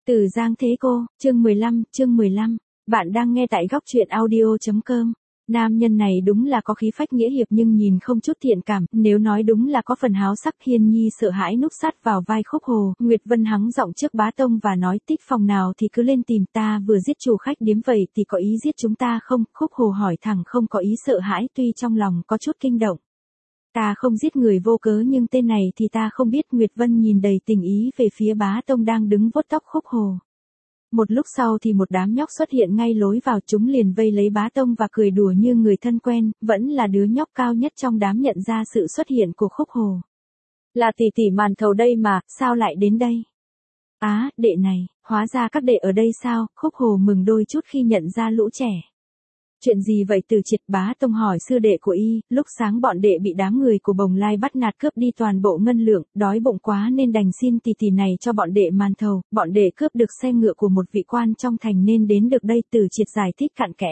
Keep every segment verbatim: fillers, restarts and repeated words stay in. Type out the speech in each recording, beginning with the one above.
Từ Giang Thế Cô, chương mười lăm, chương mười lăm. Bạn đang nghe tại góc truyện audio.com. Nam nhân này đúng là có khí phách nghĩa hiệp nhưng nhìn không chút thiện cảm, nếu nói đúng là có phần háo sắc. Hiên Nhi sợ hãi núp sát vào vai Khúc Hồ, Nguyệt Vân hắng giọng trước Bá Tông và nói tích phòng nào thì cứ lên tìm ta, vừa giết chủ khách điếm vậy thì có ý giết chúng ta không? Khúc Hồ hỏi thẳng không có ý sợ hãi, tuy trong lòng có chút kinh động. Ta không giết người vô cớ nhưng tên này thì ta không biết. Nguyệt Vân nhìn đầy tình ý về phía Bá Tông đang đứng vuốt tóc Khúc Hồ. Một lúc sau thì một đám nhóc xuất hiện ngay lối vào, chúng liền vây lấy Bá Tông và cười đùa như người thân quen, vẫn là đứa nhóc cao nhất trong đám nhận ra sự xuất hiện của Khúc Hồ. Là tỷ tỷ Màn Thầu đây mà, sao lại đến đây? Á, à, đệ này, hóa ra các đệ ở đây sao? Khúc Hồ mừng đôi chút khi nhận ra lũ trẻ. Chuyện gì vậy Từ Triệt? Bá Tông hỏi sư đệ của y, lúc sáng bọn đệ bị đám người của Bồng Lai bắt nạt cướp đi toàn bộ ngân lượng, đói bụng quá nên đành xin tỷ tỷ này cho bọn đệ màn thầu, bọn đệ cướp được xe ngựa của một vị quan trong thành nên đến được đây. Từ Triệt giải thích cặn kẽ.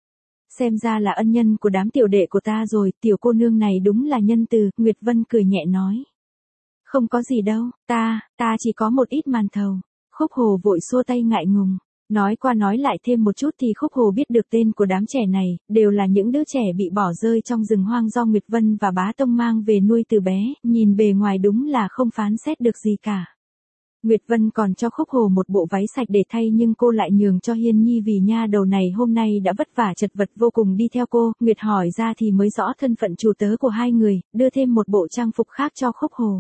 Xem ra là ân nhân của đám tiểu đệ của ta rồi, tiểu cô nương này đúng là nhân từ. Nguyệt Vân cười nhẹ nói. Không có gì đâu, ta, ta chỉ có một ít màn thầu. Khúc Hồ vội xua tay ngại ngùng. Nói qua nói lại thêm một chút thì Khúc Hồ biết được tên của đám trẻ này, đều là những đứa trẻ bị bỏ rơi trong rừng hoang do Nguyệt Vân và Bá Tông mang về nuôi từ bé, nhìn bề ngoài đúng là không phán xét được gì cả. Nguyệt Vân còn cho Khúc Hồ một bộ váy sạch để thay nhưng cô lại nhường cho Hiên Nhi vì nha đầu này hôm nay đã vất vả chật vật vô cùng đi theo cô. Nguyệt hỏi ra thì mới rõ thân phận chủ tớ của hai người, đưa thêm một bộ trang phục khác cho Khúc Hồ.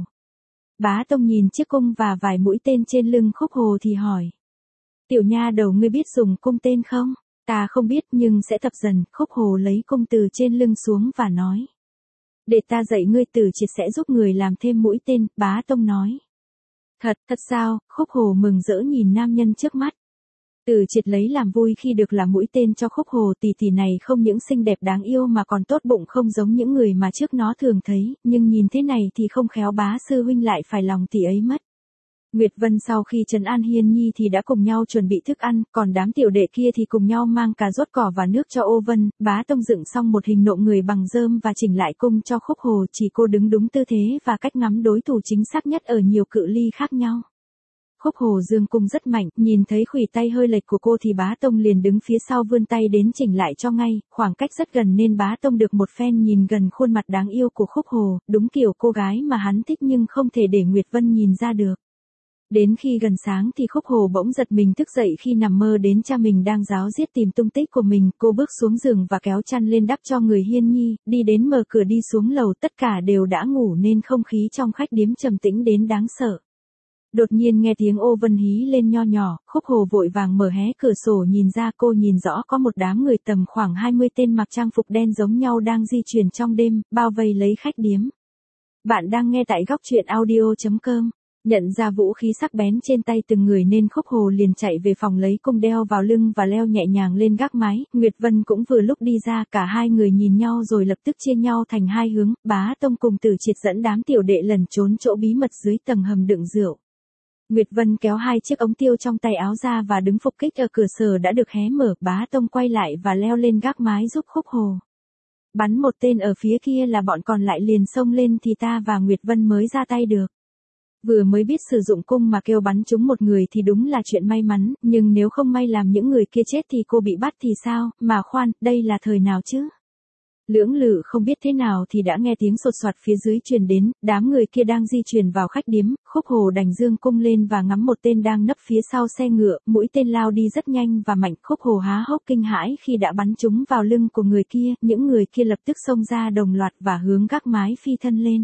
Bá Tông nhìn chiếc cung và vài mũi tên trên lưng Khúc Hồ thì hỏi. Tiểu nha đầu ngươi biết dùng cung tên không? Ta không biết nhưng sẽ tập dần. Khúc Hồ lấy cung từ trên lưng xuống và nói. Để ta dạy ngươi. Từ Triệt sẽ giúp người làm thêm mũi tên, Bá Tông nói. Thật, thật sao? Khúc Hồ mừng rỡ nhìn nam nhân trước mắt. Từ Triệt lấy làm vui khi được làm mũi tên cho Khúc Hồ. Tỷ tỷ này không những xinh đẹp đáng yêu mà còn tốt bụng không giống những người mà trước nó thường thấy, nhưng nhìn thế này thì không khéo Bá sư huynh lại phải lòng tỷ ấy mất. Nguyệt Vân sau khi trấn an Hiên Nhi thì đã cùng nhau chuẩn bị thức ăn, còn đám tiểu đệ kia thì cùng nhau mang cà rốt cỏ và nước cho Ô Vân. Bá Tông dựng xong một hình nộm người bằng rơm và chỉnh lại cung cho Khúc Hồ, chỉ cô đứng đúng tư thế và cách ngắm đối thủ chính xác nhất ở nhiều cự ly khác nhau. Khúc Hồ dương cung rất mạnh, nhìn thấy khuỷu tay hơi lệch của cô thì Bá Tông liền đứng phía sau vươn tay đến chỉnh lại cho ngay, khoảng cách rất gần nên Bá Tông được một phen nhìn gần khuôn mặt đáng yêu của Khúc Hồ, đúng kiểu cô gái mà hắn thích nhưng không thể để Nguyệt Vân nhìn ra được. Đến khi gần sáng thì Khúc Hồ bỗng giật mình thức dậy khi nằm mơ đến cha mình đang ráo riết tìm tung tích của mình. Cô bước xuống giường và kéo chăn lên đắp cho người Hiên Nhi, đi đến mở cửa đi xuống lầu. Tất cả đều đã ngủ nên không khí trong khách điếm trầm tĩnh đến đáng sợ. Đột nhiên nghe tiếng Ô Vân hí lên nho nhỏ, Khúc Hồ vội vàng mở hé cửa sổ nhìn ra. Cô nhìn rõ có một đám người tầm khoảng hai mươi tên mặc trang phục đen giống nhau đang di chuyển trong đêm, bao vây lấy khách điếm. Bạn đang nghe tại góc truyện audio.com. Nhận ra vũ khí sắc bén trên tay từng người nên Khúc Hồ liền chạy về phòng lấy cung đeo vào lưng và leo nhẹ nhàng lên gác mái. Nguyệt Vân cũng vừa lúc đi ra, cả hai người nhìn nhau rồi lập tức chia nhau thành hai hướng. Bá Tông cùng Từ Triệt dẫn đám tiểu đệ lẩn trốn chỗ bí mật dưới tầng hầm đựng rượu. Nguyệt Vân kéo hai chiếc ống tiêu trong tay áo ra và đứng phục kích ở cửa sở đã được hé mở. Bá Tông quay lại và leo lên gác mái giúp Khúc Hồ. Bắn một tên ở phía kia là bọn còn lại liền xông lên thì ta và Nguyệt Vân mới ra tay được. Vừa mới biết sử dụng cung mà kêu bắn trúng một người thì đúng là chuyện may mắn, nhưng nếu không may làm những người kia chết thì cô bị bắt thì sao? Mà khoan, đây là thời nào chứ? Lưỡng lự không biết thế nào thì đã nghe tiếng sột soạt phía dưới truyền đến, đám người kia đang di chuyển vào khách điếm. Khúc Hồ đành dương cung lên và ngắm một tên đang nấp phía sau xe ngựa, mũi tên lao đi rất nhanh và mạnh. Khúc Hồ há hốc kinh hãi khi đã bắn trúng vào lưng của người kia, những người kia lập tức xông ra đồng loạt và hướng gác mái phi thân lên.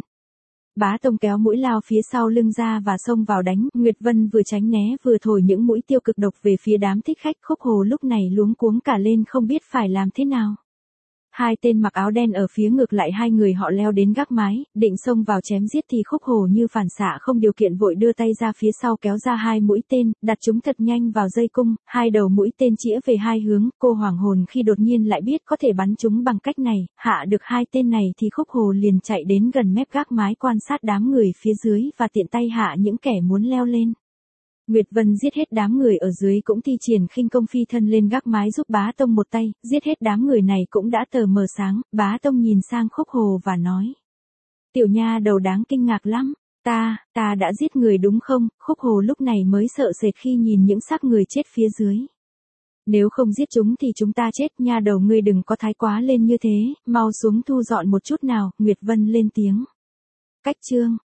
Bá Tông kéo mũi lao phía sau lưng ra và xông vào đánh. Nguyệt Vân vừa tránh né vừa thổi những mũi tiêu cực độc về phía đám thích khách. Khúc Hồ lúc này luống cuống cả lên không biết phải làm thế nào. Hai tên mặc áo đen ở phía ngược lại hai người họ leo đến gác mái, định xông vào chém giết thì Khúc Hồ như phản xạ không điều kiện vội đưa tay ra phía sau kéo ra hai mũi tên, đặt chúng thật nhanh vào dây cung, hai đầu mũi tên chĩa về hai hướng. Cô hoảng hồn khi đột nhiên lại biết có thể bắn chúng bằng cách này, hạ được hai tên này thì Khúc Hồ liền chạy đến gần mép gác mái quan sát đám người phía dưới và tiện tay hạ những kẻ muốn leo lên. Nguyệt Vân giết hết đám người ở dưới cũng thi triển khinh công phi thân lên gác mái giúp Bá Tông một tay, giết hết đám người này cũng đã tờ mờ sáng. Bá Tông nhìn sang Khúc Hồ và nói. Tiểu nha đầu đáng kinh ngạc lắm, Ta, ta đã giết người đúng không? Khúc Hồ lúc này mới sợ sệt khi nhìn những xác người chết phía dưới. Nếu không giết chúng thì chúng ta chết, nha đầu ngươi đừng có thái quá lên như thế, mau xuống thu dọn một chút nào, Nguyệt Vân lên tiếng. Cách chương